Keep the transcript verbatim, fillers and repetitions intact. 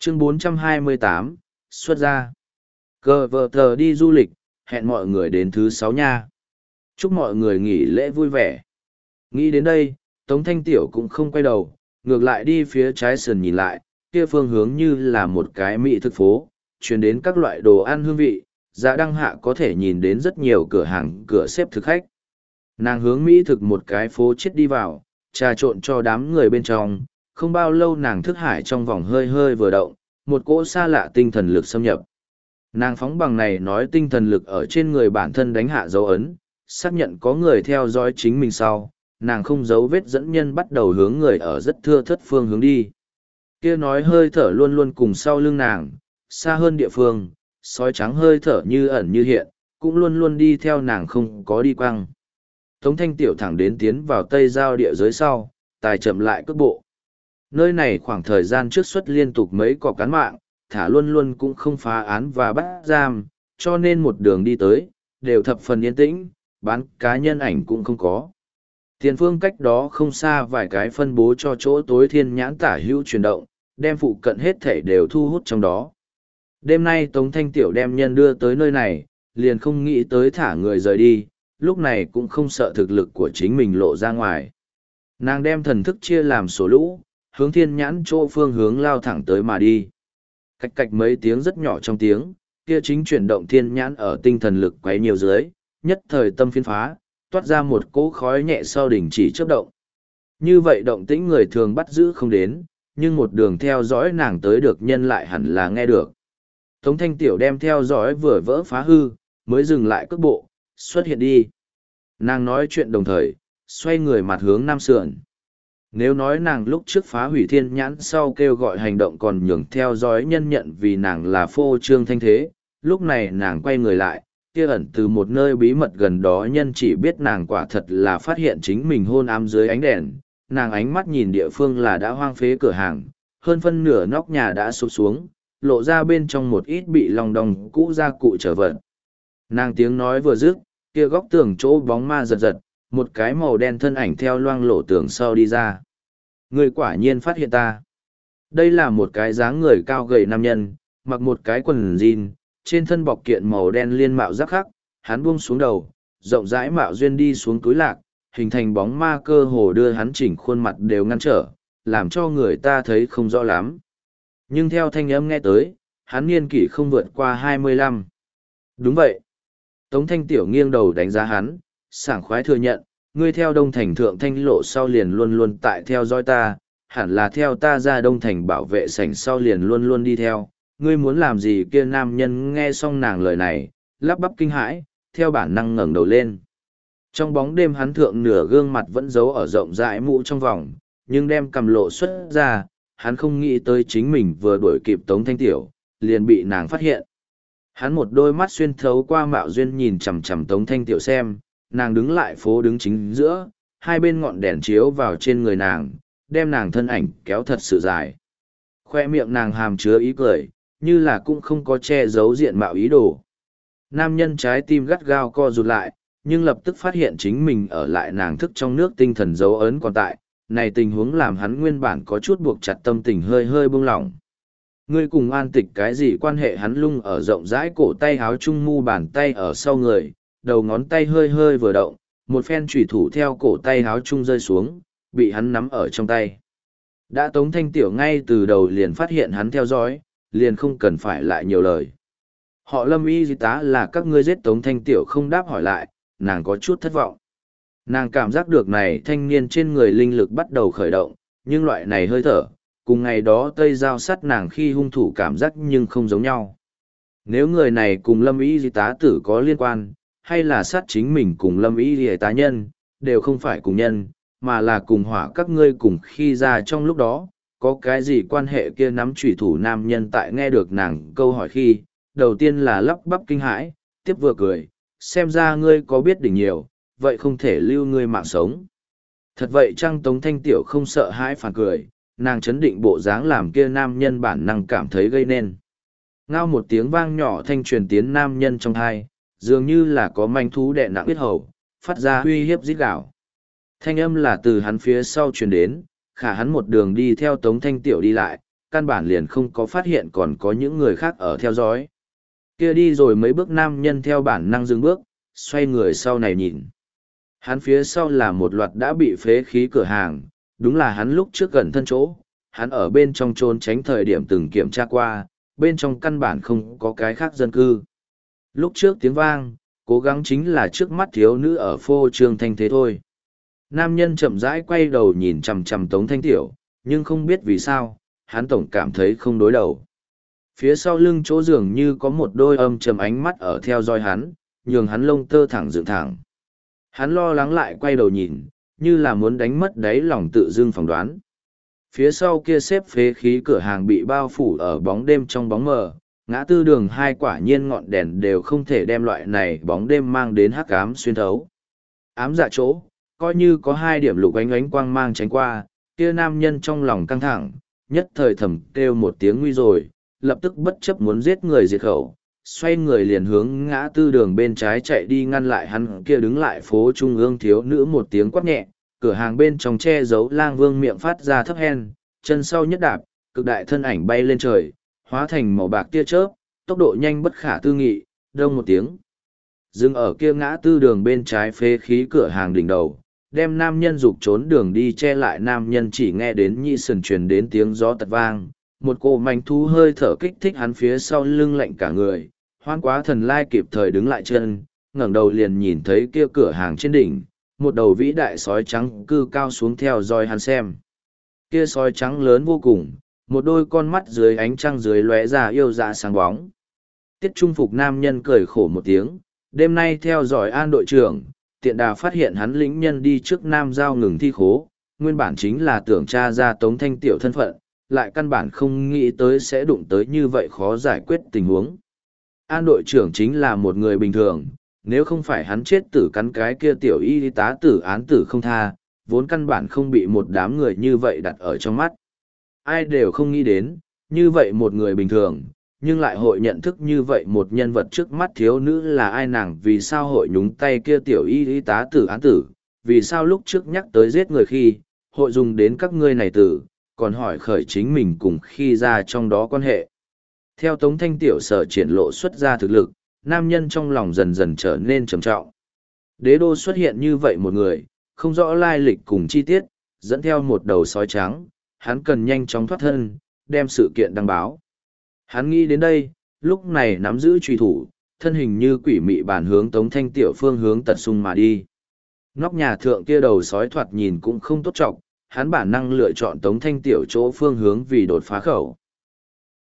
Chương bốn trăm hai mươi tám, xuất ra. Cờ vợ tờ đi du lịch, hẹn mọi người đến thứ sáu nha. Chúc mọi người nghỉ lễ vui vẻ. Nghĩ đến đây, Tống Thanh Tiểu cũng không quay đầu, ngược lại đi phía trái sườn nhìn lại, kia phương hướng như là một cái mỹ thực phố, truyền đến các loại đồ ăn hương vị, dạ đăng hạ có thể nhìn đến rất nhiều cửa hàng cửa xếp thực khách. Nàng hướng mỹ thực một cái phố chết đi vào, trà trộn cho đám người bên trong, không bao lâu nàng thức hải trong vòng hơi hơi vừa động, một cỗ xa lạ tinh thần lực xâm nhập. Nàng phóng bằng này nói tinh thần lực ở trên người bản thân đánh hạ dấu ấn, xác nhận có người theo dõi chính mình sau, nàng không giấu vết dẫn nhân bắt đầu hướng người ở rất thưa thất phương hướng đi. Kia nói hơi thở luôn luôn cùng sau lưng nàng, xa hơn địa phương, sói trắng hơi thở như ẩn như hiện, cũng luôn luôn đi theo nàng không có đi quăng. Tống Thanh Tiểu thẳng đến tiến vào tây giao địa giới sau, tài chậm lại cước bộ. Nơi này khoảng thời gian trước xuất liên tục mấy cọc cán mạng, thả luôn luôn cũng không phá án và bắt giam, cho nên một đường đi tới, đều thập phần yên tĩnh, bán cá nhân ảnh cũng không có. Tiền phương cách đó không xa vài cái phân bố cho chỗ tối thiên nhãn tả hữu chuyển động, đem phụ cận hết thể đều thu hút trong đó. Đêm nay Tống Thanh Tiểu đem nhân đưa tới nơi này, liền không nghĩ tới thả người rời đi, lúc này cũng không sợ thực lực của chính mình lộ ra ngoài. Nàng đem thần thức chia làm số lũ, hướng thiên nhãn chỗ phương hướng lao thẳng tới mà đi. Cạch cạch mấy tiếng rất nhỏ trong tiếng, kia chính chuyển động thiên nhãn ở tinh thần lực quấy nhiều dưới, nhất thời tâm phiên phá, toát ra một cỗ khói nhẹ sau đỉnh chỉ chớp động. Như vậy động tĩnh người thường bắt giữ không đến, nhưng một đường theo dõi nàng tới được nhân lại hẳn là nghe được. Tống Thanh Tiểu đem theo dõi vừa vỡ phá hư, mới dừng lại cước bộ, xuất hiện đi. Nàng nói chuyện đồng thời, xoay người mặt hướng nam sườn. Nếu nói nàng lúc trước phá hủy thiên nhãn sau kêu gọi hành động còn nhường theo dõi nhân nhận vì nàng là phô trương thanh thế, lúc này nàng quay người lại, kia ẩn từ một nơi bí mật gần đó nhân chỉ biết nàng quả thật là phát hiện chính mình hôn ám dưới ánh đèn, nàng ánh mắt nhìn địa phương là đã hoang phế cửa hàng, hơn phân nửa nóc nhà đã sụp xuống, lộ ra bên trong một ít bị lòng đồng cũ ra cụ trở vật. Nàng tiếng nói vừa dứt, kia góc tường chỗ bóng ma giật giật, một cái màu đen thân ảnh theo loang lổ tường sau đi ra. Người quả nhiên phát hiện ta. Đây là một cái dáng người cao gầy nam nhân, mặc một cái quần jean, trên thân bọc kiện màu đen liên mạo rắc khắc, hắn buông xuống đầu, rộng rãi mạo duyên đi xuống túi lạc, hình thành bóng ma cơ hồ đưa hắn chỉnh khuôn mặt đều ngăn trở, làm cho người ta thấy không rõ lắm. Nhưng theo thanh âm nghe tới, hắn niên kỷ không vượt qua hai mươi lăm. Đúng vậy. Tống Thanh Tiểu nghiêng đầu đánh giá hắn, sảng khoái thừa nhận, ngươi theo Đông Thành thượng thanh lộ sau liền luôn luôn tại theo dõi ta, hẳn là theo ta ra Đông Thành bảo vệ sảnh sau liền luôn luôn đi theo, ngươi muốn làm gì kia nam nhân nghe xong nàng lời này, lắp bắp kinh hãi, theo bản năng ngẩng đầu lên. Trong bóng đêm hắn thượng nửa gương mặt vẫn giấu ở rộng rãi mũ trong vòng, nhưng đem cầm lộ xuất ra, hắn không nghĩ tới chính mình vừa đuổi kịp Tống Thanh Tiểu, liền bị nàng phát hiện. Hắn một đôi mắt xuyên thấu qua mạo duyên nhìn chằm chằm Tống Thanh Tiểu xem, nàng đứng lại phố đứng chính giữa, hai bên ngọn đèn chiếu vào trên người nàng, đem nàng thân ảnh kéo thật sự dài. Khoe miệng nàng hàm chứa ý cười, như là cũng không có che giấu diện mạo ý đồ. Nam nhân trái tim gắt gao co rụt lại, nhưng lập tức phát hiện chính mình ở lại nàng thức trong nước tinh thần dấu ấn còn tại, này tình huống làm hắn nguyên bản có chút buộc chặt tâm tình hơi hơi buông lỏng. Ngươi cùng An Tịch cái gì quan hệ? Hắn lung ở rộng rãi cổ tay háo trung mu bàn tay ở sau người, đầu ngón tay hơi hơi vừa động, một phen chủy thủ theo cổ tay háo trung rơi xuống, bị hắn nắm ở trong tay. Đã Tống Thanh Tiểu ngay từ đầu liền phát hiện hắn theo dõi, liền không cần phải lại nhiều lời. Họ Lâm y tá là các ngươi giết Tống Thanh Tiểu không đáp hỏi lại, nàng có chút thất vọng. Nàng cảm giác được này thanh niên trên người linh lực bắt đầu khởi động, nhưng loại này hơi thở, cùng ngày đó Tây Giao sát nàng khi hung thủ cảm giác nhưng không giống nhau. Nếu người này cùng Lâm y tá tử có liên quan, hay là sát chính mình cùng Lâm y tá nhân, đều không phải cùng nhân, mà là cùng hỏa các ngươi cùng khi ra trong lúc đó, có cái gì quan hệ kia nắm chủy thủ nam nhân tại nghe được nàng câu hỏi khi, đầu tiên là lắp bắp kinh hãi, tiếp vừa cười, xem ra ngươi có biết đỉnh nhiều, vậy không thể lưu ngươi mạng sống. Thật vậy chăng? Tống Thanh Tiểu không sợ hãi phản cười, nàng chấn định bộ dáng làm kia nam nhân bản năng cảm thấy gây nên. Ngao một tiếng vang nhỏ thanh truyền tiến nam nhân trong thai, dường như là có manh thú đè nặng huyết hầu, phát ra uy hiếp rít gào. Thanh âm là từ hắn phía sau truyền đến, khả hắn một đường đi theo Tống Thanh Tiểu đi lại, căn bản liền không có phát hiện còn có những người khác ở theo dõi. Kia đi rồi mấy bước nam nhân theo bản năng dừng bước, xoay người sau này nhìn. Hắn phía sau là một loạt đã bị phế khí cửa hàng, đúng là hắn lúc trước gần thân chỗ, hắn ở bên trong trốn tránh thời điểm từng kiểm tra qua, bên trong căn bản không có cái khác dân cư. Lúc trước tiếng vang, cố gắng chính là trước mắt thiếu nữ ở phô trương thanh thế thôi. Nam nhân chậm rãi quay đầu nhìn chằm chằm Tống Thanh Tiểu, nhưng không biết vì sao, hắn tổng cảm thấy không đối đầu. Phía sau lưng chỗ dường như có một đôi âm trầm ánh mắt ở theo dõi hắn, nhường hắn lông tơ thẳng dựng thẳng. Hắn lo lắng lại quay đầu nhìn, như là muốn đánh mất đáy lòng tự dưng phỏng đoán. Phía sau kia xếp phế khí cửa hàng bị bao phủ ở bóng đêm trong bóng mờ, ngã tư đường hai quả nhiên ngọn đèn đều không thể đem loại này bóng đêm mang đến hắc ám xuyên thấu. Ám dạ chỗ, coi như có hai điểm lục ánh ánh quang mang tránh qua, kia nam nhân trong lòng căng thẳng, nhất thời thầm kêu một tiếng nguy rồi, lập tức bất chấp muốn giết người diệt khẩu, xoay người liền hướng ngã tư đường bên trái chạy đi ngăn lại hắn kia đứng lại phố trung ương thiếu nữ một tiếng quát nhẹ, cửa hàng bên trong che giấu lang vương miệng phát ra thấp hen, chân sau nhất đạp, cực đại thân ảnh bay lên trời, hóa thành màu bạc tia chớp, tốc độ nhanh bất khả tư nghị, đông một tiếng. Dừng ở kia ngã tư đường bên trái phế khí cửa hàng đỉnh đầu, đem nam nhân dục trốn đường đi che lại nam nhân chỉ nghe đến nhị sần truyền đến tiếng gió tật vang, một cỗ manh thú hơi thở kích thích hắn phía sau lưng lạnh cả người, hoan quá thần lai kịp thời đứng lại chân, ngẩng đầu liền nhìn thấy kia cửa hàng trên đỉnh, một đầu vĩ đại sói trắng cư cao xuống theo dõi hắn xem. Kia sói trắng lớn vô cùng, một đôi con mắt dưới ánh trăng dưới lóe ra yêu dạ sáng bóng. Tiết Trung Phục nam nhân cười khổ một tiếng, đêm nay theo dõi An đội trưởng, tiện đà phát hiện hắn lĩnh nhân đi trước Nam Giao ngừng thi khố, nguyên bản chính là tưởng tra ra Tống Thanh Tiểu thân phận, lại căn bản không nghĩ tới sẽ đụng tới như vậy khó giải quyết tình huống. An đội trưởng chính là một người bình thường, nếu không phải hắn chết tử cắn cái kia tiểu y tá tử án tử không tha, vốn căn bản không bị một đám người như vậy đặt ở trong mắt. Ai đều không nghĩ đến, như vậy một người bình thường, nhưng lại hội nhận thức như vậy một nhân vật trước mắt thiếu nữ là ai, nàng vì sao hội nhúng tay kia tiểu y y tá tử án tử, vì sao lúc trước nhắc tới giết người khi, hội dùng đến các ngươi này tử, còn hỏi khởi chính mình cùng khi ra trong đó quan hệ. Theo Tống Thanh Tiểu sở triển lộ xuất ra thực lực, nam nhân trong lòng dần dần trở nên trầm trọng. Đế đô xuất hiện như vậy một người, không rõ lai lịch cùng chi tiết, dẫn theo một đầu sói trắng, hắn cần nhanh chóng thoát thân, đem sự kiện đăng báo. Hắn nghĩ đến đây, lúc này nắm giữ truy thủ, thân hình như quỷ mị bản hướng Tống Thanh Tiểu phương hướng tật sung mà đi. Nóc nhà thượng kia đầu sói thoạt nhìn cũng không tốt trọng, hắn bản năng lựa chọn Tống Thanh Tiểu chỗ phương hướng vì đột phá khẩu.